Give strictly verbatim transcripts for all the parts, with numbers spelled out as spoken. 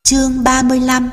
Chương ba mươi lăm.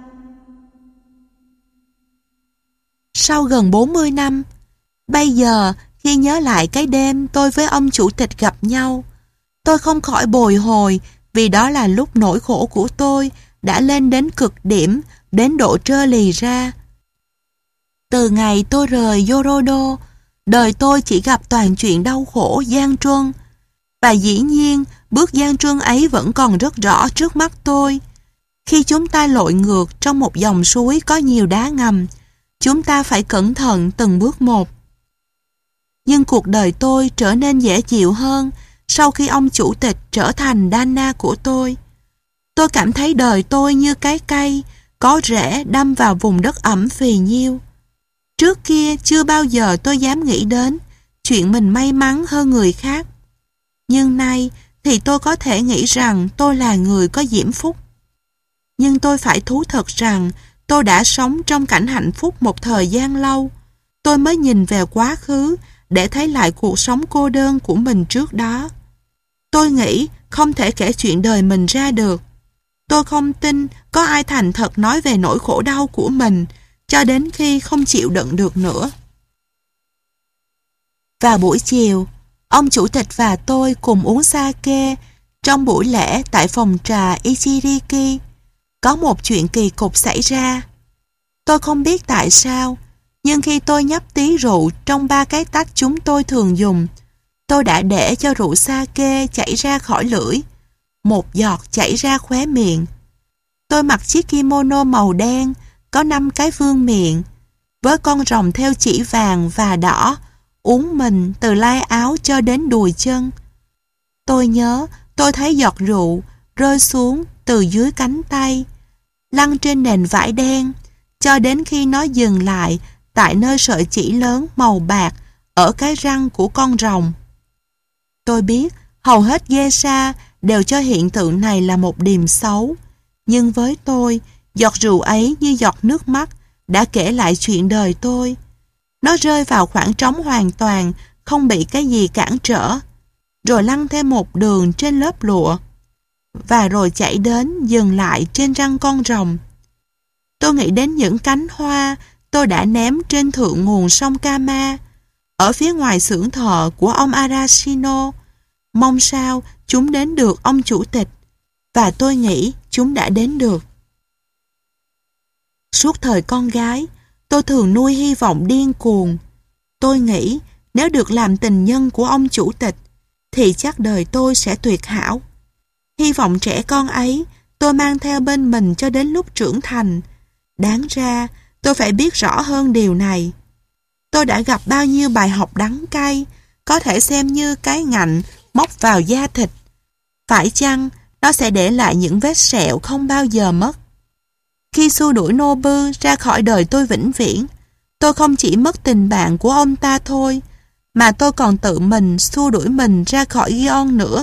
Sau gần bốn mươi năm, bây giờ khi nhớ lại cái đêm tôi với ông chủ tịch gặp nhau, tôi không khỏi bồi hồi vì đó là lúc nỗi khổ của tôi đã lên đến cực điểm, đến độ trơ lì ra. Từ ngày tôi rời Yorodo, đời tôi chỉ gặp toàn chuyện đau khổ, gian truân. Và dĩ nhiên, bước gian truân ấy vẫn còn rất rõ trước mắt tôi. Khi chúng ta lội ngược trong một dòng suối có nhiều đá ngầm, chúng ta phải cẩn thận từng bước một. Nhưng cuộc đời tôi trở nên dễ chịu hơn sau khi ông chủ tịch trở thành Dana của tôi. Tôi cảm thấy đời tôi như cái cây có rễ đâm vào vùng đất ẩm phì nhiêu. Trước kia chưa bao giờ tôi dám nghĩ đến chuyện mình may mắn hơn người khác. Nhưng nay thì tôi có thể nghĩ rằng tôi là người có diễm phúc. Nhưng tôi phải thú thật rằng tôi đã sống trong cảnh hạnh phúc một thời gian lâu. Tôi mới nhìn về quá khứ để thấy lại cuộc sống cô đơn của mình trước đó. Tôi nghĩ không thể kể chuyện đời mình ra được. Tôi không tin có ai thành thật nói về nỗi khổ đau của mình cho đến khi không chịu đựng được nữa. Vào buổi chiều, ông chủ tịch và tôi cùng uống sake trong buổi lễ tại phòng trà Ichiriki. Có một chuyện kỳ cục xảy ra. Tôi không biết tại sao, nhưng khi tôi nhấp tí rượu trong ba cái tách chúng tôi thường dùng, tôi đã để cho rượu sake chảy ra khỏi lưỡi, một giọt chảy ra khóe miệng. Tôi mặc chiếc kimono màu đen, có năm cái vương miện, với con rồng theo chỉ vàng và đỏ, uốn mình từ lai áo cho đến đùi chân. Tôi nhớ tôi thấy giọt rượu rơi xuống từ dưới cánh tay, lăn trên nền vải đen, cho đến khi nó dừng lại tại nơi sợi chỉ lớn màu bạc ở cái răng của con rồng. Tôi biết hầu hết geisha đều cho hiện tượng này là một điềm xấu, nhưng với tôi, giọt rượu ấy như giọt nước mắt đã kể lại chuyện đời tôi. Nó rơi vào khoảng trống hoàn toàn, không bị cái gì cản trở, rồi lăn thêm một đường trên lớp lụa, và rồi chạy đến dừng lại trên răng con rồng. Tôi nghĩ đến những cánh hoa tôi đã ném trên thượng nguồn sông Kama, ở phía ngoài xưởng thợ của ông Arashino. Mong sao chúng đến được ông chủ tịch, và tôi nghĩ chúng đã đến được. Suốt thời con gái, tôi thường nuôi hy vọng điên cuồng. Tôi nghĩ nếu được làm tình nhân của ông chủ tịch, thì chắc đời tôi sẽ tuyệt hảo. Hy vọng trẻ con ấy tôi mang theo bên mình cho đến lúc trưởng thành. Đáng ra tôi phải biết rõ hơn điều này. Tôi đã gặp bao nhiêu bài học đắng cay, có thể xem như cái ngạnh móc vào da thịt. Phải chăng nó sẽ để lại những vết sẹo không bao giờ mất? Khi xua đuổi Nobu ra khỏi đời tôi vĩnh viễn, tôi không chỉ mất tình bạn của ông ta thôi, mà tôi còn tự mình xua đuổi mình ra khỏi Gion nữa.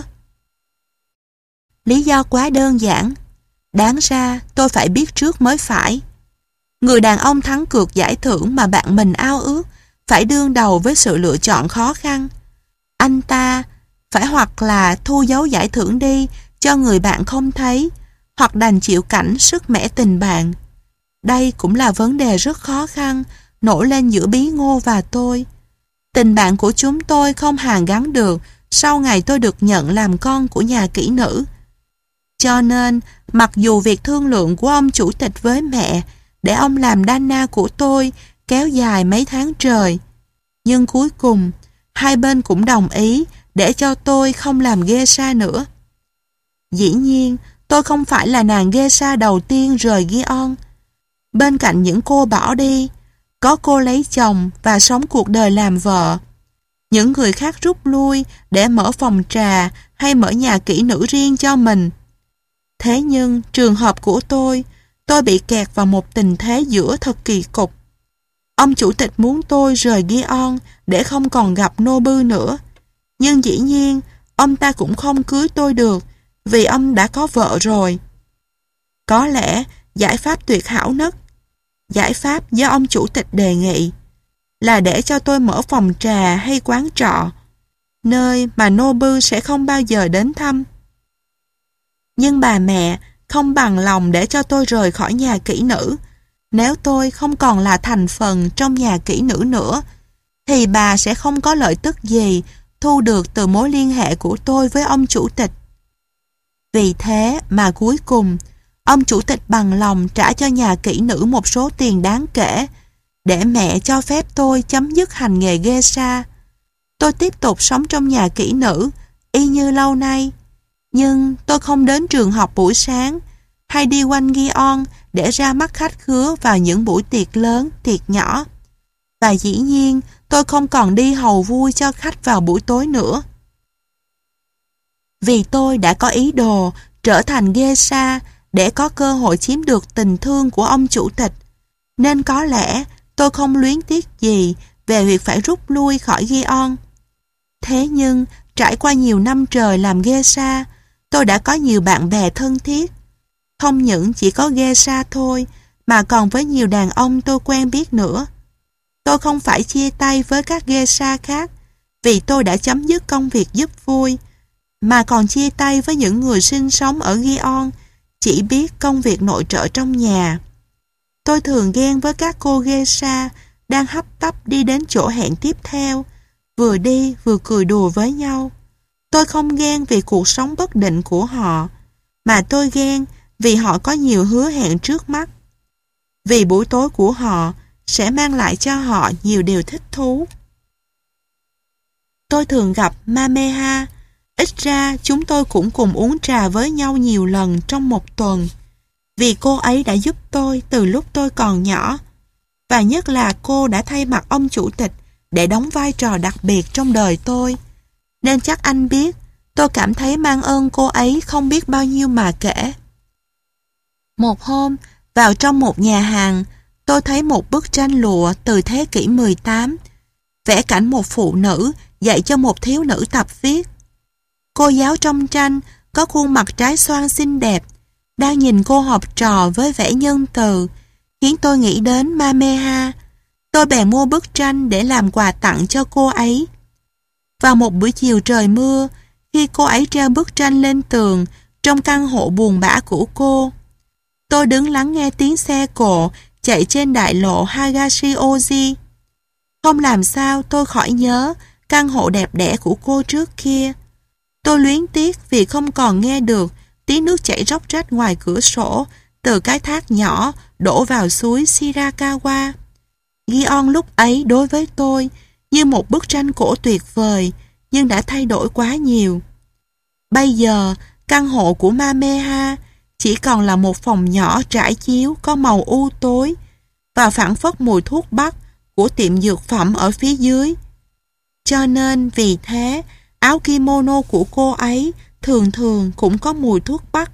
Lý do quá đơn giản. Đáng ra tôi phải biết trước mới phải. Người đàn ông thắng cược giải thưởng mà bạn mình ao ước phải đương đầu với sự lựa chọn khó khăn. Anh ta phải hoặc là thu dấu giải thưởng đi cho người bạn không thấy, hoặc đành chịu cảnh sức mẻ tình bạn. Đây cũng là vấn đề rất khó khăn nổi lên giữa Bí Ngô và tôi. Tình bạn của chúng tôi không hàn gắn được sau ngày tôi được nhận làm con của nhà kỹ nữ. Cho nên, mặc dù việc thương lượng của ông chủ tịch với mẹ để ông làm Dana của tôi kéo dài mấy tháng trời, nhưng cuối cùng, hai bên cũng đồng ý để cho tôi không làm geisha nữa. Dĩ nhiên, tôi không phải là nàng geisha đầu tiên rời Gion. Bên cạnh những cô bỏ đi, có cô lấy chồng và sống cuộc đời làm vợ. Những người khác rút lui để mở phòng trà hay mở nhà kỹ nữ riêng cho mình. Thế nhưng trường hợp của tôi, tôi bị kẹt vào một tình thế giữa thật kỳ cục. Ông chủ tịch muốn tôi rời Gion để không còn gặp Nobu nữa. Nhưng dĩ nhiên, ông ta cũng không cưới tôi được vì ông đã có vợ rồi. Có lẽ giải pháp tuyệt hảo nhất, giải pháp do ông chủ tịch đề nghị, là để cho tôi mở phòng trà hay quán trọ, nơi mà Nobu sẽ không bao giờ đến thăm. Nhưng bà mẹ không bằng lòng để cho tôi rời khỏi nhà kỹ nữ. Nếu tôi không còn là thành phần trong nhà kỹ nữ nữa, thì bà sẽ không có lợi tức gì thu được từ mối liên hệ của tôi với ông chủ tịch. Vì thế mà cuối cùng, ông chủ tịch bằng lòng trả cho nhà kỹ nữ một số tiền đáng kể để mẹ cho phép tôi chấm dứt hành nghề geisha. Tôi tiếp tục sống trong nhà kỹ nữ y như lâu nay, nhưng tôi không đến trường học buổi sáng hay đi quanh Gion để ra mắt khách khứa vào những buổi tiệc lớn, tiệc nhỏ. Và dĩ nhiên, tôi không còn đi hầu vui cho khách vào buổi tối nữa. Vì tôi đã có ý đồ trở thành geisha để có cơ hội chiếm được tình thương của ông chủ tịch, nên có lẽ tôi không luyến tiếc gì về việc phải rút lui khỏi Gion. Thế nhưng, trải qua nhiều năm trời làm geisha, tôi đã có nhiều bạn bè thân thiết. Không những chỉ có geisha thôi, mà còn với nhiều đàn ông tôi quen biết nữa. Tôi không phải chia tay với các geisha khác vì tôi đã chấm dứt công việc giúp vui, mà còn chia tay với những người sinh sống ở Gion chỉ biết công việc nội trợ trong nhà. Tôi thường ghen với các cô geisha đang hấp tấp đi đến chỗ hẹn tiếp theo, vừa đi vừa cười đùa với nhau. Tôi không ghen vì cuộc sống bất định của họ, mà tôi ghen vì họ có nhiều hứa hẹn trước mắt. Vì buổi tối của họ sẽ mang lại cho họ nhiều điều thích thú. Tôi thường gặp Mameha, ít ra chúng tôi cũng cùng uống trà với nhau nhiều lần trong một tuần, vì cô ấy đã giúp tôi từ lúc tôi còn nhỏ, và nhất là cô đã thay mặt ông chủ tịch để đóng vai trò đặc biệt trong đời tôi. Nên chắc anh biết, tôi cảm thấy mang ơn cô ấy không biết bao nhiêu mà kể. Một hôm, vào trong một nhà hàng, tôi thấy một bức tranh lụa từ thế kỷ mười tám, vẽ cảnh một phụ nữ dạy cho một thiếu nữ tập viết. Cô giáo trong tranh có khuôn mặt trái xoan xinh đẹp, đang nhìn cô học trò với vẻ nhân từ, khiến tôi nghĩ đến Mameha. Tôi bèn mua bức tranh để làm quà tặng cho cô ấy. Vào một buổi chiều trời mưa, khi cô ấy treo bức tranh lên tường trong căn hộ buồn bã của cô, tôi đứng lắng nghe tiếng xe cộ chạy trên đại lộ Higashioji. Không làm sao tôi khỏi nhớ căn hộ đẹp đẽ của cô trước kia. Tôi luyến tiếc vì không còn nghe được tiếng nước chảy róc rách ngoài cửa sổ từ cái thác nhỏ đổ vào suối Shirakawa. Gion lúc ấy đối với tôi như một bức tranh cổ tuyệt vời, nhưng đã thay đổi quá nhiều. Bây giờ, căn hộ của Mameha chỉ còn là một phòng nhỏ trải chiếu có màu u tối và phảng phất mùi thuốc bắc của tiệm dược phẩm ở phía dưới. Cho nên vì thế, áo kimono của cô ấy thường thường cũng có mùi thuốc bắc.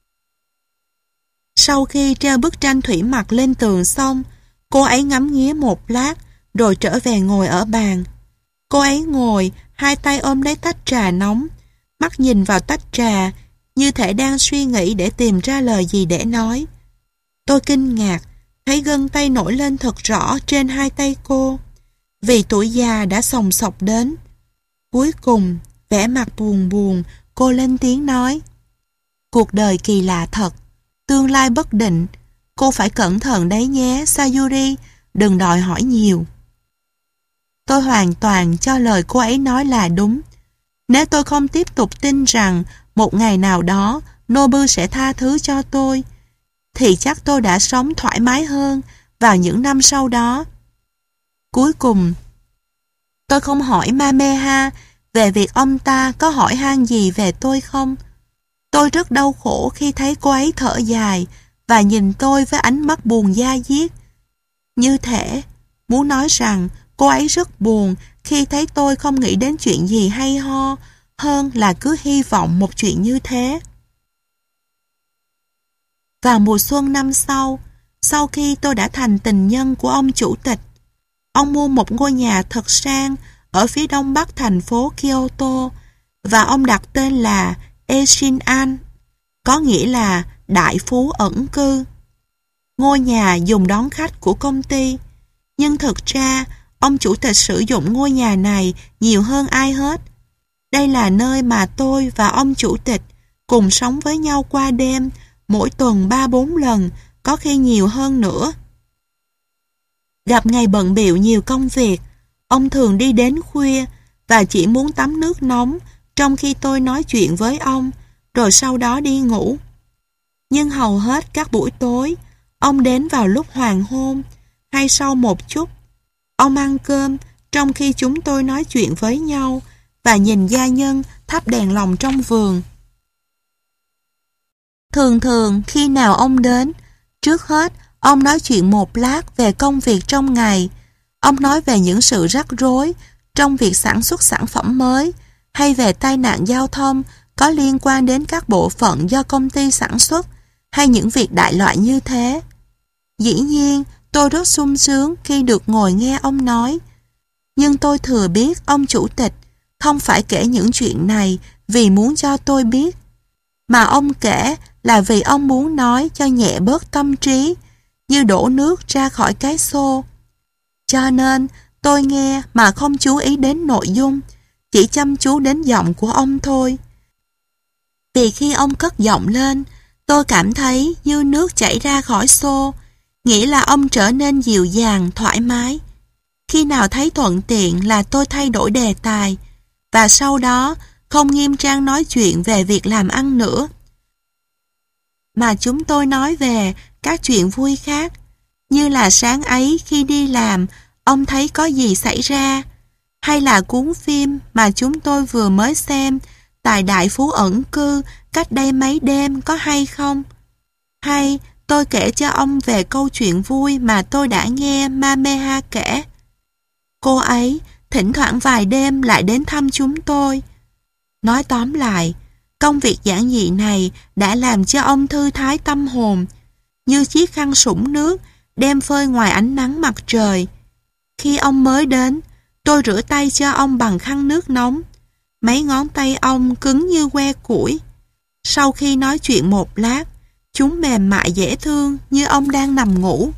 Sau khi treo bức tranh thủy mặc lên tường xong, cô ấy ngắm nghía một lát rồi trở về ngồi ở bàn. Cô ấy ngồi, hai tay ôm lấy tách trà nóng, mắt nhìn vào tách trà như thể đang suy nghĩ để tìm ra lời gì để nói. Tôi kinh ngạc, thấy gân tay nổi lên thật rõ trên hai tay cô, vì tuổi già đã xồng xộc đến. Cuối cùng, vẻ mặt buồn buồn, cô lên tiếng nói: "Cuộc đời kỳ lạ thật, tương lai bất định, cô phải cẩn thận đấy nhé, Sayuri, đừng đòi hỏi nhiều." Tôi hoàn toàn cho lời cô ấy nói là đúng. Nếu tôi không tiếp tục tin rằng một ngày nào đó Nobu sẽ tha thứ cho tôi, thì chắc tôi đã sống thoải mái hơn vào những năm sau đó. Cuối cùng, tôi không hỏi Mameha về việc ông ta có hỏi han gì về tôi không. Tôi rất đau khổ khi thấy cô ấy thở dài và nhìn tôi với ánh mắt buồn da diết. Như thể muốn nói rằng cô ấy rất buồn khi thấy tôi không nghĩ đến chuyện gì hay ho hơn là cứ hy vọng một chuyện như thế. Vào mùa xuân năm sau, sau khi tôi đã thành tình nhân của ông chủ tịch, ông mua một ngôi nhà thật sang ở phía đông bắc thành phố Kyoto và ông đặt tên là Eshin-an, có nghĩa là đại phú ẩn cư. Ngôi nhà dùng đón khách của công ty, nhưng thực ra ông chủ tịch sử dụng ngôi nhà này nhiều hơn ai hết. Đây là nơi mà tôi và ông chủ tịch cùng sống với nhau qua đêm mỗi tuần ba bốn lần, có khi nhiều hơn nữa. Gặp ngày bận bịu nhiều công việc, ông thường đi đến khuya và chỉ muốn tắm nước nóng trong khi tôi nói chuyện với ông, rồi sau đó đi ngủ. Nhưng hầu hết các buổi tối, ông đến vào lúc hoàng hôn hay sau một chút. Ông ăn cơm trong khi chúng tôi nói chuyện với nhau và nhìn gia nhân thắp đèn lồng trong vườn. Thường thường khi nào ông đến, trước hết ông nói chuyện một lát về công việc trong ngày. Ông nói về những sự rắc rối trong việc sản xuất sản phẩm mới hay về tai nạn giao thông có liên quan đến các bộ phận do công ty sản xuất hay những việc đại loại như thế. Dĩ nhiên, tôi rất sung sướng khi được ngồi nghe ông nói. Nhưng tôi thừa biết ông chủ tịch không phải kể những chuyện này vì muốn cho tôi biết, mà ông kể là vì ông muốn nói cho nhẹ bớt tâm trí, như đổ nước ra khỏi cái xô. Cho nên tôi nghe mà không chú ý đến nội dung, chỉ chăm chú đến giọng của ông thôi. Vì khi ông cất giọng lên, tôi cảm thấy như nước chảy ra khỏi xô, nghĩa là ông trở nên dịu dàng, thoải mái. Khi nào thấy thuận tiện là tôi thay đổi đề tài, và sau đó không nghiêm trang nói chuyện về việc làm ăn nữa, mà chúng tôi nói về các chuyện vui khác, như là sáng ấy khi đi làm, ông thấy có gì xảy ra, hay là cuốn phim mà chúng tôi vừa mới xem, Tài Đại Phú Ẩn Cư, cách đây mấy đêm có hay không? Hay tôi kể cho ông về câu chuyện vui mà tôi đã nghe Mameha kể. Cô ấy thỉnh thoảng vài đêm lại đến thăm chúng tôi. Nói tóm lại, công việc giản dị này đã làm cho ông thư thái tâm hồn, như chiếc khăn sũng nước đem phơi ngoài ánh nắng mặt trời. Khi ông mới đến, tôi rửa tay cho ông bằng khăn nước nóng. Mấy ngón tay ông cứng như que củi. Sau khi nói chuyện một lát, chúng mềm mại dễ thương như ông đang nằm ngủ.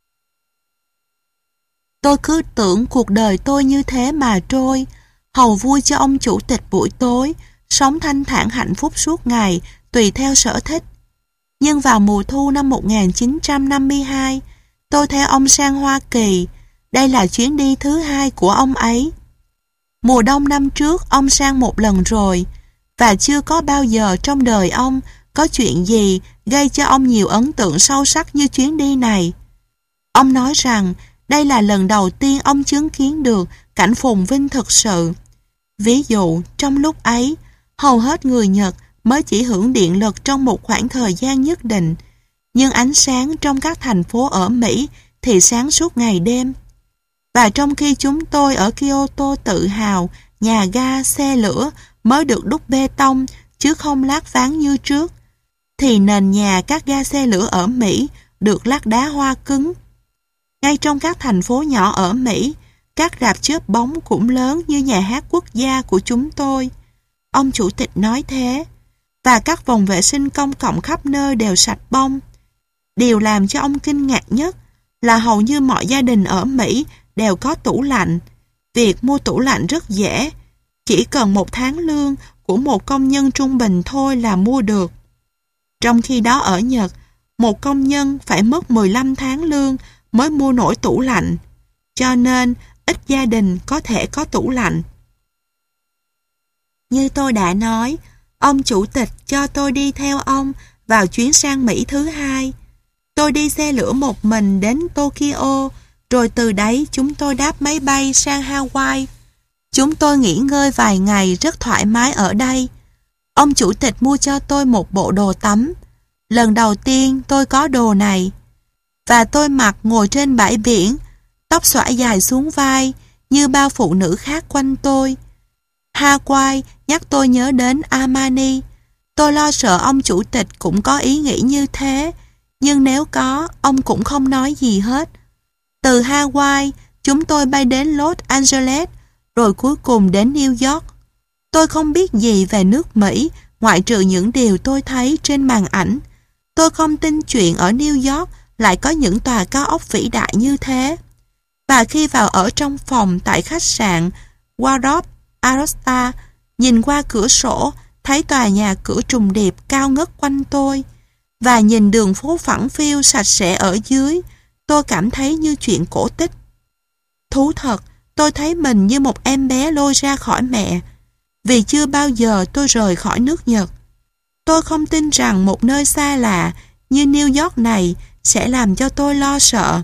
Tôi cứ tưởng cuộc đời tôi như thế mà trôi, hầu vui cho ông chủ tịch buổi tối, sống thanh thản hạnh phúc suốt ngày, tùy theo sở thích. Nhưng vào mùa thu năm một nghìn chín trăm năm mươi hai, tôi theo ông sang Hoa Kỳ. Đây là chuyến đi thứ hai của ông ấy. Mùa đông năm trước ông sang một lần rồi, và chưa có bao giờ trong đời ông có chuyện gì gây cho ông nhiều ấn tượng sâu sắc như chuyến đi này. Ông nói rằng đây là lần đầu tiên ông chứng kiến được cảnh phồn vinh thực sự. Ví dụ, trong lúc ấy, hầu hết người Nhật mới chỉ hưởng điện lực trong một khoảng thời gian nhất định, nhưng ánh sáng trong các thành phố ở Mỹ thì sáng suốt ngày đêm. Và trong khi chúng tôi ở Kyoto tự hào nhà ga, xe lửa mới được đúc bê tông chứ không lát ván như trước, thì nền nhà các ga xe lửa ở Mỹ được lát đá hoa cứng. Ngay trong các thành phố nhỏ ở Mỹ, các rạp chớp bóng cũng lớn như nhà hát quốc gia của chúng tôi. Ông chủ tịch nói thế. Và các vòng vệ sinh công cộng khắp nơi đều sạch bông. Điều làm cho ông kinh ngạc nhất là hầu như mọi gia đình ở Mỹ đều có tủ lạnh. Việc mua tủ lạnh rất dễ, chỉ cần một tháng lương của một công nhân trung bình thôi là mua được. Trong khi đó ở Nhật, một công nhân phải mất mười lăm tháng lương mới mua nổi tủ lạnh, cho nên ít gia đình có thể có tủ lạnh. Như tôi đã nói, ông chủ tịch cho tôi đi theo ông vào chuyến sang Mỹ thứ hai. Tôi đi xe lửa một mình đến Tokyo, rồi từ đấy chúng tôi đáp máy bay sang Hawaii. Chúng tôi nghỉ ngơi vài ngày rất thoải mái ở đây. Ông chủ tịch mua cho tôi một bộ đồ tắm. Lần đầu tiên tôi có đồ này. Và tôi mặc ngồi trên bãi biển, tóc xõa dài xuống vai như bao phụ nữ khác quanh tôi. Hawaii nhắc tôi nhớ đến Armani. Tôi lo sợ ông chủ tịch cũng có ý nghĩ như thế, nhưng nếu có, ông cũng không nói gì hết. Từ Hawaii, chúng tôi bay đến Los Angeles, rồi cuối cùng đến New York. Tôi không biết gì về nước Mỹ, ngoại trừ những điều tôi thấy trên màn ảnh. Tôi không tin chuyện ở New York lại có những tòa cao ốc vĩ đại như thế. Và khi vào ở trong phòng tại khách sạn Waldorf Astoria, nhìn qua cửa sổ, thấy tòa nhà cửa trùng điệp cao ngất quanh tôi. và nhìn đường phố phẳng phiu sạch sẽ ở dưới, tôi cảm thấy như chuyện cổ tích. Thú thật, tôi thấy mình như một em bé lôi ra khỏi mẹ, vì chưa bao giờ tôi rời khỏi nước Nhật. Tôi không tin rằng một nơi xa lạ như New York này sẽ làm cho tôi lo sợ.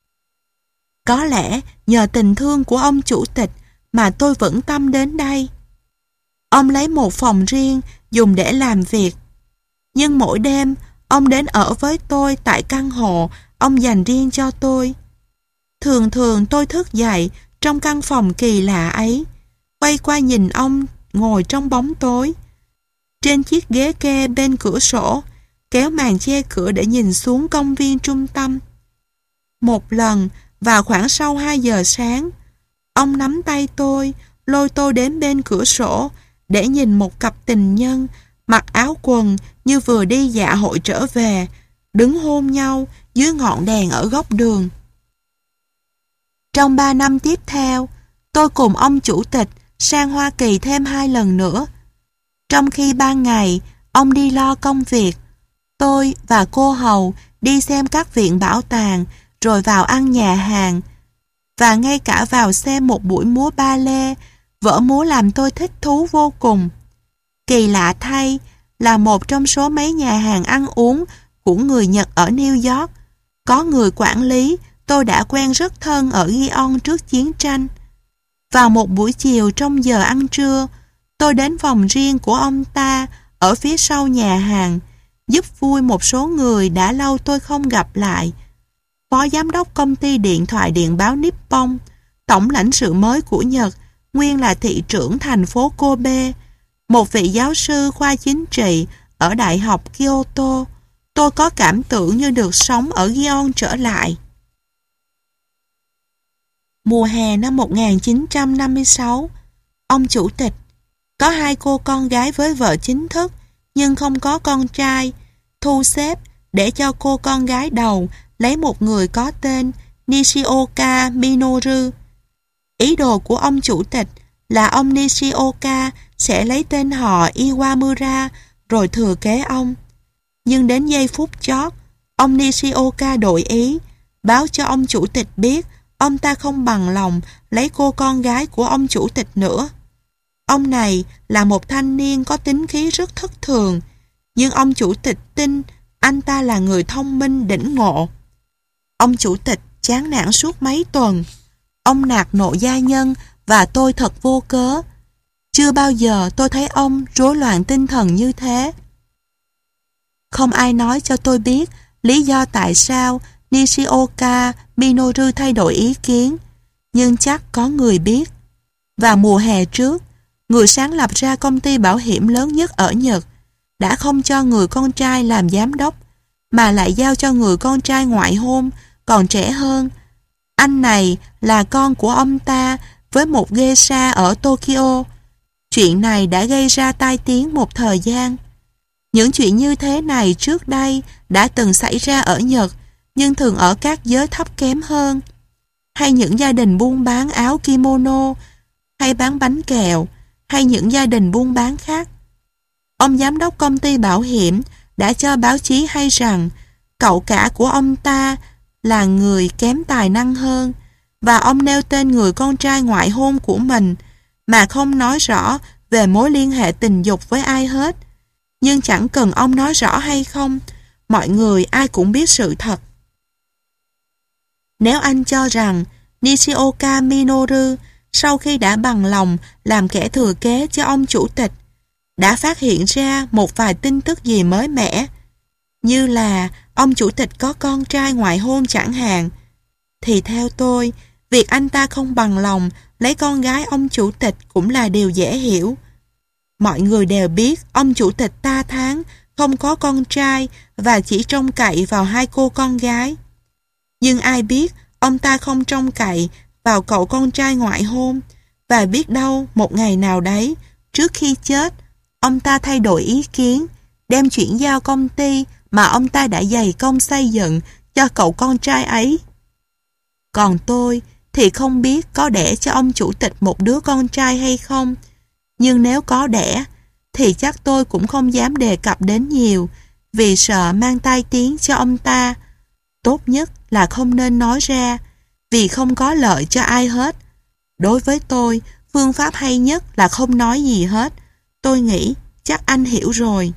Có lẽ nhờ tình thương của ông chủ tịch mà tôi vững tâm đến đây. Ông lấy một phòng riêng dùng để làm việc. Nhưng mỗi đêm, ông đến ở với tôi tại căn hộ ông dành riêng cho tôi. Thường thường tôi thức dậy trong căn phòng kỳ lạ ấy, quay qua nhìn ông ngồi trong bóng tối, trên chiếc ghế kê bên cửa sổ, kéo màn che cửa để nhìn xuống công viên trung tâm. Một lần, vào khoảng sau hai giờ sáng, ông nắm tay tôi, lôi tôi đến bên cửa sổ để nhìn một cặp tình nhân mặc áo quần như vừa đi dạ hội trở về, đứng hôn nhau dưới ngọn đèn ở góc đường. Trong ba năm tiếp theo, tôi cùng ông chủ tịch sang Hoa Kỳ thêm hai lần nữa. Trong khi ban ngày, ông đi lo công việc, tôi và cô hầu đi xem các viện bảo tàng, rồi vào ăn nhà hàng, và ngay cả vào xem một buổi múa ba lê, vở múa làm tôi thích thú vô cùng. Kỳ lạ thay, là một trong số mấy nhà hàng ăn uống của người Nhật ở New York, có người quản lý tôi đã quen rất thân ở Gion trước chiến tranh. Vào một buổi chiều trong giờ ăn trưa, tôi đến phòng riêng của ông ta ở phía sau nhà hàng, giúp vui một số người đã lâu tôi không gặp lại. Phó giám đốc công ty điện thoại điện báo Nippon, tổng lãnh sự mới của Nhật, nguyên là thị trưởng thành phố Kobe, một vị giáo sư khoa chính trị ở Đại học Kyoto. Tôi có cảm tưởng như được sống ở Gion trở lại. Mùa hè năm một nghìn chín trăm năm mươi sáu, ông chủ tịch có hai cô con gái với vợ chính thức nhưng không có con trai, thu xếp để cho cô con gái đầu lấy một người có tên Nishioka Minoru. Ý đồ của ông chủ tịch là ông Nishioka sẽ lấy tên họ Iwamura rồi thừa kế ông. Nhưng đến giây phút chót, ông Nishioka đổi ý, báo cho ông chủ tịch biết ông ta không bằng lòng lấy cô con gái của ông chủ tịch nữa. Ông này là một thanh niên có tính khí rất thất thường, nhưng ông chủ tịch tin anh ta là người thông minh đỉnh ngộ. Ông chủ tịch chán nản suốt mấy tuần. Ông nạt nộ gia nhân và tôi thật vô cớ. Chưa bao giờ tôi thấy ông rối loạn tinh thần như thế. Không ai nói cho tôi biết lý do tại sao Nishioka Minoru thay đổi ý kiến, nhưng chắc có người biết. Vào mùa hè trước, người sáng lập ra công ty bảo hiểm lớn nhất ở Nhật đã không cho người con trai làm giám đốc, mà lại giao cho người con trai ngoại hôn còn trẻ hơn. Anh này là con của ông ta với một geisha ở Tokyo. Chuyện này đã gây ra tai tiếng một thời gian. Những chuyện như thế này trước đây đã từng xảy ra ở Nhật, nhưng thường ở các giới thấp kém hơn, hay những gia đình buôn bán áo kimono, hay bán bánh kẹo, hay những gia đình buôn bán khác. Ông giám đốc công ty bảo hiểm đã cho báo chí hay rằng cậu cả của ông ta là người kém tài năng hơn, và ông nêu tên người con trai ngoại hôn của mình mà không nói rõ về mối liên hệ tình dục với ai hết. Nhưng chẳng cần ông nói rõ hay không, mọi người ai cũng biết sự thật. Nếu anh cho rằng Nishioka Minoru sau khi đã bằng lòng làm kẻ thừa kế cho ông chủ tịch đã phát hiện ra một vài tin tức gì mới mẻ, như là ông chủ tịch có con trai ngoại hôn chẳng hạn, thì theo tôi, việc anh ta không bằng lòng lấy con gái ông chủ tịch cũng là điều dễ hiểu. Mọi người đều biết ông chủ tịch ta tháng không có con trai và chỉ trông cậy vào hai cô con gái. Nhưng ai biết ông ta không trông cậy vào cậu con trai ngoại hôn, và biết đâu một ngày nào đấy, trước khi chết, ông ta thay đổi ý kiến, đem chuyển giao công ty mà ông ta đã dày công xây dựng cho cậu con trai ấy. Còn tôi thì không biết có đẻ cho ông chủ tịch một đứa con trai hay không, nhưng nếu có đẻ thì chắc tôi cũng không dám đề cập đến nhiều, vì sợ mang tai tiếng cho ông ta. Tốt nhất là không nên nói ra, vì không có lợi cho ai hết. Đối với tôi, phương pháp hay nhất là không nói gì hết. Tôi nghĩ chắc anh hiểu rồi.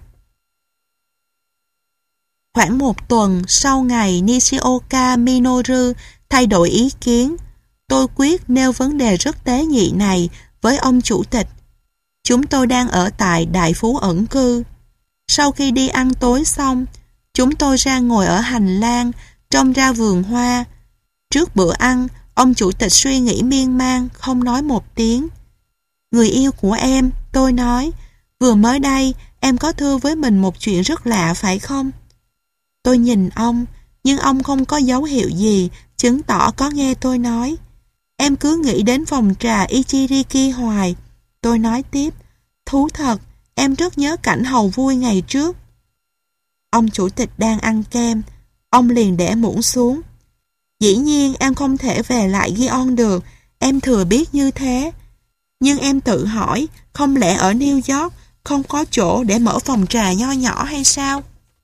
Khoảng một tuần sau ngày Nishioka Minoru thay đổi ý kiến, tôi quyết nêu vấn đề rất tế nhị này với ông chủ tịch. Chúng tôi đang ở tại Đại Phú ẩn cư. Sau khi đi ăn tối xong, chúng tôi ra ngồi ở hành lang, trông ra vườn hoa. Trước bữa ăn, ông chủ tịch suy nghĩ miên man, không nói một tiếng. Người yêu của em, tôi nói, vừa mới đây em có thưa với mình một chuyện rất lạ phải không? Tôi nhìn ông, nhưng ông không có dấu hiệu gì chứng tỏ có nghe tôi nói. Em cứ nghĩ đến phòng trà Ichiriki hoài. Tôi nói tiếp, thú thật, em rất nhớ cảnh hầu vui ngày trước. Ông chủ tịch đang ăn kem, ông liền để muỗng xuống. Dĩ nhiên em không thể về lại Gion được, em thừa biết như thế. Nhưng em tự hỏi, không lẽ ở New York không có chỗ để mở phòng trà nho nhỏ hay sao?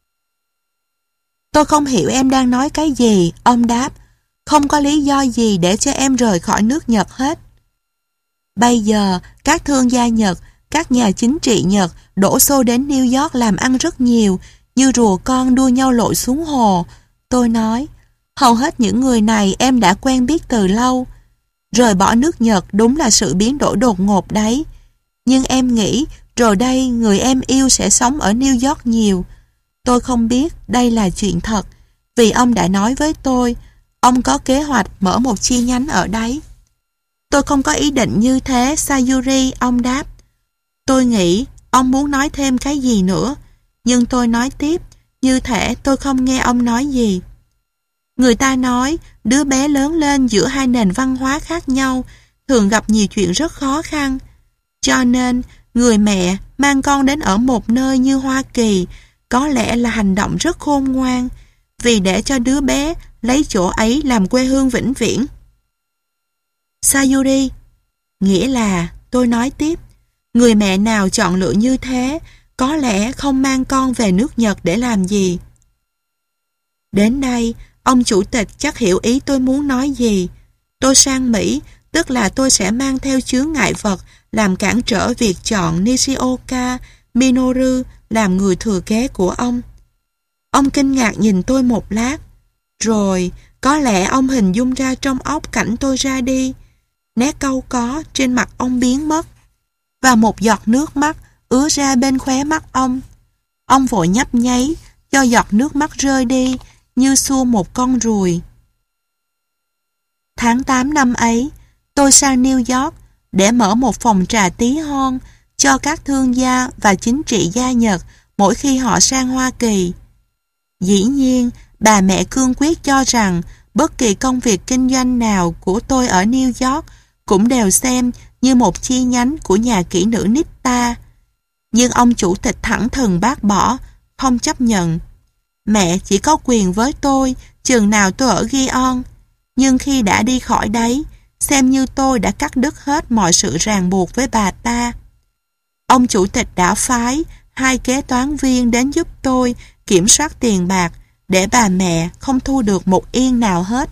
Tôi không hiểu em đang nói cái gì, ông đáp. Không có lý do gì để cho em rời khỏi nước Nhật hết. Bây giờ, các thương gia Nhật, các nhà chính trị Nhật đổ xô đến New York làm ăn rất nhiều, như rùa con đua nhau lội xuống hồ. Tôi nói, hầu hết những người này em đã quen biết từ lâu. Rời bỏ nước Nhật đúng là sự biến đổi đột ngột đấy. Nhưng em nghĩ, rồi đây người em yêu sẽ sống ở New York nhiều. Tôi không biết đây là chuyện thật, vì ông đã nói với tôi, ông có kế hoạch mở một chi nhánh ở đấy. Tôi không có ý định như thế, Sayuri, ông đáp. Tôi nghĩ ông muốn nói thêm cái gì nữa, nhưng tôi nói tiếp, như thể tôi không nghe ông nói gì. Người ta nói, đứa bé lớn lên giữa hai nền văn hóa khác nhau, thường gặp nhiều chuyện rất khó khăn. Cho nên, người mẹ mang con đến ở một nơi như Hoa Kỳ, có lẽ là hành động rất khôn ngoan, vì để cho đứa bé lấy chỗ ấy làm quê hương vĩnh viễn. Sayuri, nghĩa là, tôi nói tiếp, người mẹ nào chọn lựa như thế, có lẽ không mang con về nước Nhật để làm gì. Đến đây, ông chủ tịch chắc hiểu ý tôi muốn nói gì. Tôi sang Mỹ, tức là tôi sẽ mang theo chướng ngại vật làm cản trở việc chọn Nishioka Minoru làm người thừa kế của ông. Ông kinh ngạc nhìn tôi một lát, rồi có lẽ ông hình dung ra trong óc cảnh tôi ra đi. Nét cau có trên mặt ông biến mất, và một giọt nước mắt ứa ra bên khóe mắt ông. Ông vội nhấp nháy, cho giọt nước mắt rơi đi, như xua một con ruồi. Tháng tám năm ấy, tôi sang New York để mở một phòng trà tí hon cho các thương gia và chính trị gia Nhật mỗi khi họ sang Hoa Kỳ. Dĩ nhiên, bà mẹ cương quyết cho rằng bất kỳ công việc kinh doanh nào của tôi ở New York cũng đều xem như một chi nhánh của nhà kỹ nữ Nitta. Nhưng ông chủ tịch thẳng thừng bác bỏ, không chấp nhận. Mẹ chỉ có quyền với tôi chừng nào tôi ở Gion, nhưng khi đã đi khỏi đấy, xem như tôi đã cắt đứt hết mọi sự ràng buộc với bà ta. Ông chủ tịch đã phái hai kế toán viên đến giúp tôi kiểm soát tiền bạc để bà mẹ không thu được một yên nào hết.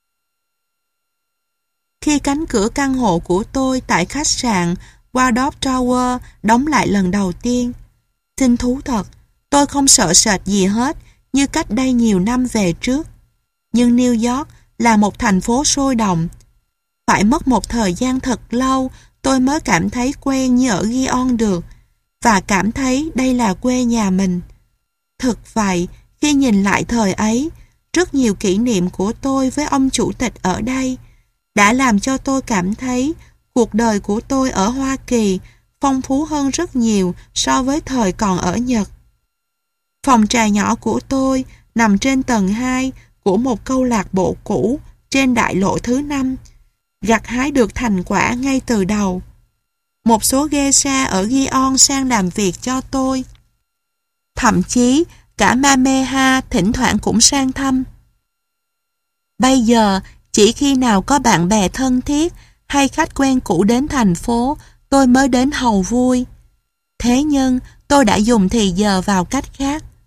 Khi cánh cửa căn hộ của tôi tại khách sạn Waldorf Tower đóng lại lần đầu tiên, xin thú thật, tôi không sợ sệt gì hết như cách đây nhiều năm về trước. Nhưng New York là một thành phố sôi động. Phải mất một thời gian thật lâu tôi mới cảm thấy quen như ở Gion được, và cảm thấy đây là quê nhà mình. Thực vậy, khi nhìn lại thời ấy, rất nhiều kỷ niệm của tôi với ông chủ tịch ở đây đã làm cho tôi cảm thấy cuộc đời của tôi ở Hoa Kỳ phong phú hơn rất nhiều so với thời còn ở Nhật. Phòng trà nhỏ của tôi nằm trên tầng hai của một câu lạc bộ cũ trên đại lộ thứ năm, gặt hái được thành quả ngay từ đầu. Một số geisha ở Gion sang làm việc cho tôi. Thậm chí, cả Mameha thỉnh thoảng cũng sang thăm. Bây giờ, chỉ khi nào có bạn bè thân thiết hay khách quen cũ đến thành phố, tôi mới đến hầu vui. Thế nhưng, tôi đã dùng thì giờ vào cách khác.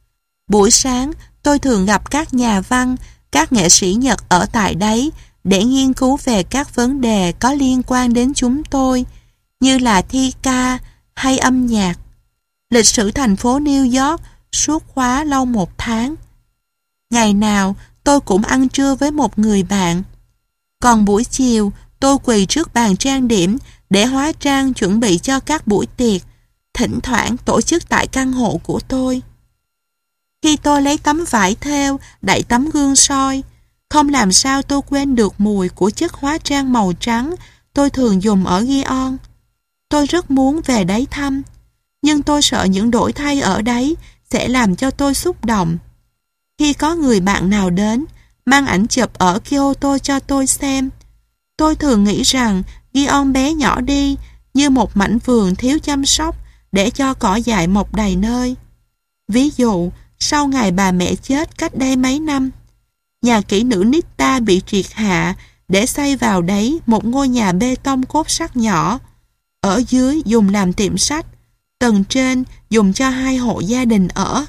Buổi sáng, tôi thường gặp các nhà văn, các nghệ sĩ Nhật ở tại đấy để nghiên cứu về các vấn đề có liên quan đến chúng tôi, như là thi ca hay âm nhạc. Lịch sử thành phố New York suốt khóa lâu một tháng. Ngày nào, tôi cũng ăn trưa với một người bạn. Còn buổi chiều, tôi quỳ trước bàn trang điểm để hóa trang chuẩn bị cho các buổi tiệc, thỉnh thoảng tổ chức tại căn hộ của tôi. Khi tôi lấy tấm vải thêu đậy tấm gương soi, không làm sao tôi quên được mùi của chất hóa trang màu trắng tôi thường dùng ở Gion. Tôi rất muốn về đấy thăm, nhưng tôi sợ những đổi thay ở đấy sẽ làm cho tôi xúc động. Khi có người bạn nào đến, mang ảnh chụp ở Kyoto cho tôi xem, tôi thường nghĩ rằng Gion bé nhỏ đi như một mảnh vườn thiếu chăm sóc để cho cỏ dại mọc đầy nơi. Ví dụ, sau ngày bà mẹ chết cách đây mấy năm, nhà kỹ nữ Nitta bị triệt hạ để xây vào đấy một ngôi nhà bê tông cốt sắt nhỏ. Ở dưới dùng làm tiệm sách, tầng trên dùng cho hai hộ gia đình ở.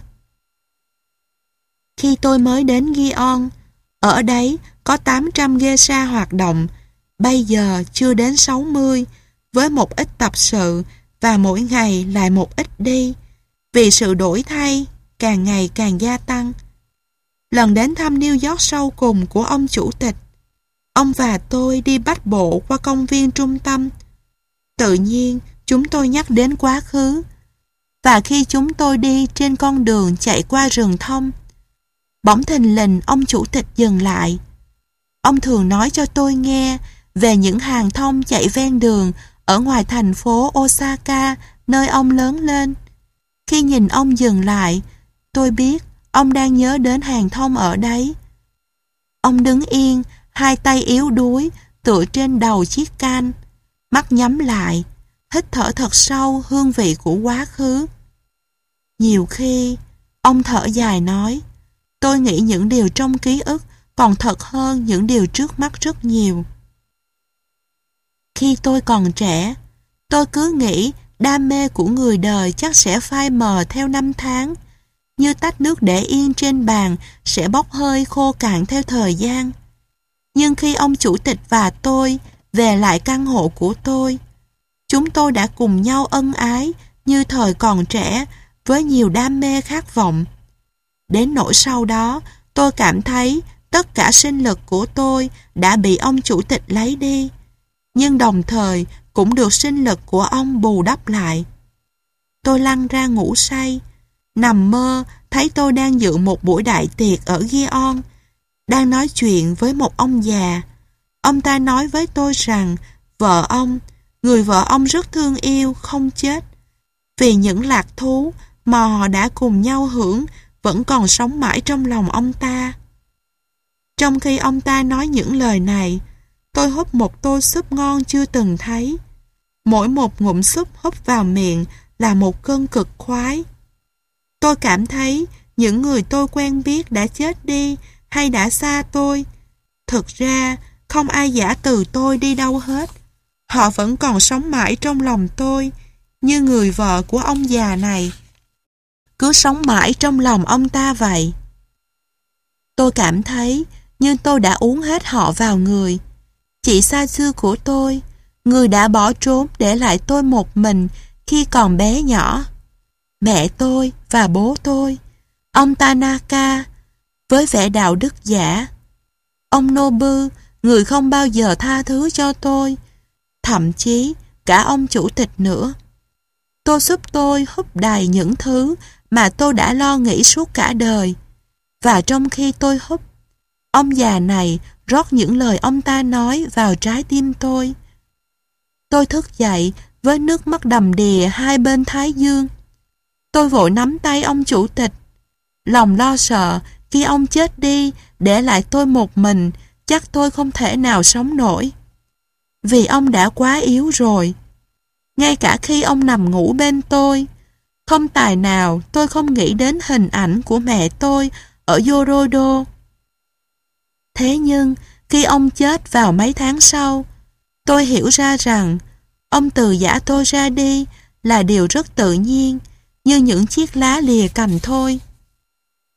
Khi tôi mới đến Gion, ở đấy có tám trăm geisha hoạt động, bây giờ chưa đến sáu mươi, với một ít tập sự và mỗi ngày lại một ít đi, vì sự đổi thay càng ngày càng gia tăng. Lần đến thăm New York sau cùng của ông chủ tịch, ông và tôi đi bách bộ qua công viên trung tâm. Tự nhiên, chúng tôi nhắc đến quá khứ. Và khi chúng tôi đi trên con đường chạy qua rừng thông, bỗng thình lình ông chủ tịch dừng lại. Ông thường nói cho tôi nghe về những hàng thông chạy ven đường ở ngoài thành phố Osaka, nơi ông lớn lên. Khi nhìn ông dừng lại, tôi biết ông đang nhớ đến hàng thông ở đấy. Ông đứng yên, hai tay yếu đuối, tựa trên đầu chiếc can, mắt nhắm lại, hít thở thật sâu hương vị của quá khứ. Nhiều khi, ông thở dài nói, tôi nghĩ những điều trong ký ức còn thật hơn những điều trước mắt rất nhiều. Khi tôi còn trẻ, tôi cứ nghĩ đam mê của người đời chắc sẽ phai mờ theo năm tháng, như tách nước để yên trên bàn sẽ bốc hơi khô cạn theo thời gian. Nhưng khi ông chủ tịch và tôi về lại căn hộ của tôi, chúng tôi đã cùng nhau ân ái như thời còn trẻ với nhiều đam mê khát vọng. Đến nỗi sau đó, tôi cảm thấy tất cả sinh lực của tôi đã bị ông chủ tịch lấy đi, nhưng đồng thời cũng được sinh lực của ông bù đắp lại. Tôi lăn ra ngủ say, nằm mơ thấy tôi đang dự một buổi đại tiệc ở Gion, đang nói chuyện với một ông già. Ông ta nói với tôi rằng vợ ông, người vợ ông rất thương yêu, không chết, vì những lạc thú mà họ đã cùng nhau hưởng vẫn còn sống mãi trong lòng ông ta. Trong khi ông ta nói những lời này, tôi húp một tô súp ngon chưa từng thấy. Mỗi một ngụm súp húp vào miệng là một cơn cực khoái. Tôi cảm thấy những người tôi quen biết đã chết đi hay đã xa tôi. Thực ra, không ai giả từ tôi đi đâu hết. Họ vẫn còn sống mãi trong lòng tôi, như người vợ của ông già này cứ sống mãi trong lòng ông ta vậy. Tôi cảm thấy như tôi đã uống hết họ vào người. Chị xa xưa của tôi, người đã bỏ trốn để lại tôi một mình khi còn bé nhỏ. Mẹ tôi và bố tôi, ông Tanaka, với vẻ đạo đức giả. Ông Nobu, người không bao giờ tha thứ cho tôi. Thậm chí cả ông chủ tịch nữa. Tô súp tôi húp đầy những thứ mà tôi đã lo nghĩ suốt cả đời. Và trong khi tôi húp, ông già này rót những lời ông ta nói vào trái tim tôi. Tôi thức dậy với nước mắt đầm đìa hai bên thái dương. Tôi vội nắm tay ông chủ tịch. Lòng lo sợ khi ông chết đi để lại tôi một mình, chắc tôi không thể nào sống nổi. Vì ông đã quá yếu rồi. Ngay cả khi ông nằm ngủ bên tôi, không tài nào tôi không nghĩ đến hình ảnh của mẹ tôi ở Yorodo. Thế nhưng, khi ông chết vào mấy tháng sau, tôi hiểu ra rằng ông từ giã tôi ra đi là điều rất tự nhiên, như những chiếc lá lìa cành thôi.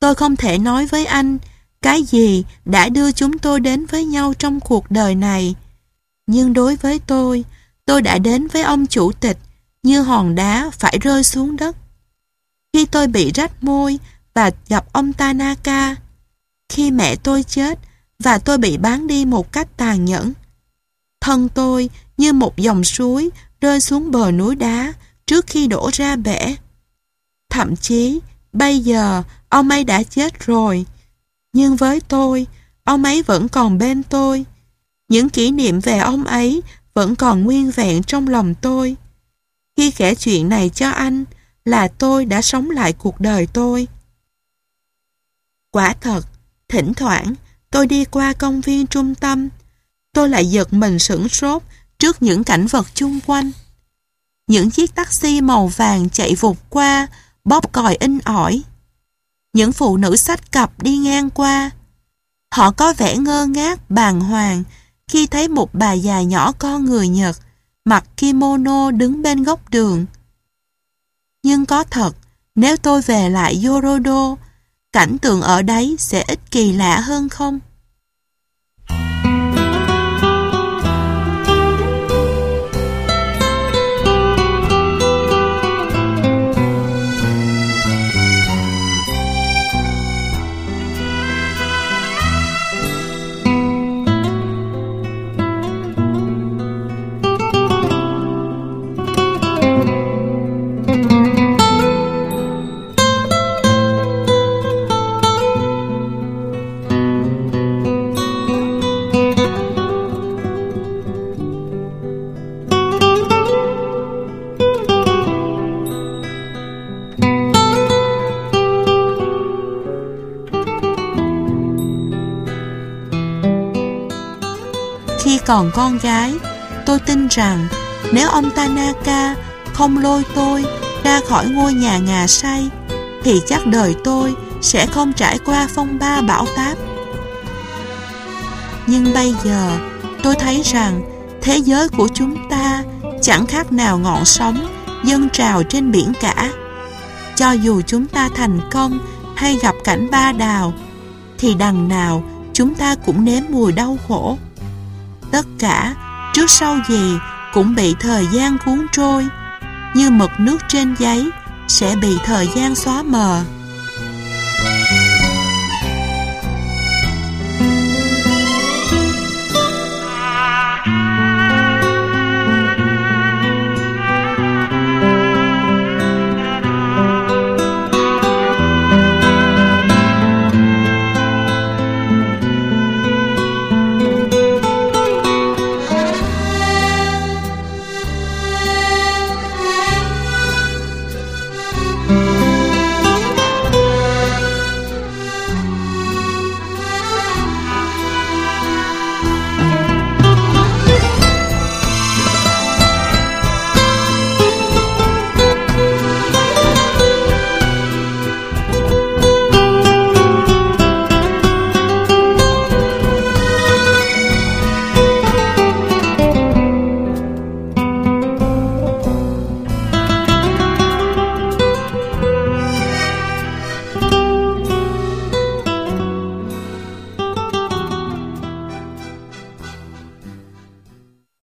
Tôi không thể nói với anh cái gì đã đưa chúng tôi đến với nhau trong cuộc đời này. Nhưng đối với tôi, tôi đã đến với ông chủ tịch như hòn đá phải rơi xuống đất. Khi tôi bị rách môi và gặp ông Tanaka, khi mẹ tôi chết và tôi bị bán đi một cách tàn nhẫn, thân tôi như một dòng suối rơi xuống bờ núi đá trước khi đổ ra bể. Thậm chí, bây giờ ông ấy đã chết rồi, nhưng với tôi, ông ấy vẫn còn bên tôi. Những kỷ niệm về ông ấy vẫn còn nguyên vẹn trong lòng tôi. Khi kể chuyện này cho anh là tôi đã sống lại cuộc đời tôi. Quả thật, thỉnh thoảng tôi đi qua công viên trung tâm, tôi lại giật mình sửng sốt trước những cảnh vật chung quanh. Những chiếc taxi màu vàng chạy vụt qua, bóp còi inh ỏi. Những phụ nữ xách cặp đi ngang qua. Họ có vẻ ngơ ngác, bàng hoàng khi thấy một bà già nhỏ con người Nhật mặc kimono đứng bên góc đường. Nhưng có thật, nếu tôi về lại Yorodo, cảnh tượng ở đấy sẽ ít kỳ lạ hơn không? Khi còn con gái, tôi tin rằng nếu ông Tanaka không lôi tôi ra khỏi ngôi nhà ngà say, thì chắc đời tôi sẽ không trải qua phong ba bão táp. Nhưng bây giờ, tôi thấy rằng thế giới của chúng ta chẳng khác nào ngọn sóng dâng trào trên biển cả. Cho dù chúng ta thành công hay gặp cảnh ba đào, thì đằng nào chúng ta cũng nếm mùi đau khổ. Tất cả, trước sau gì, cũng bị thời gian cuốn trôi, như mực nước trên giấy sẽ bị thời gian xóa mờ.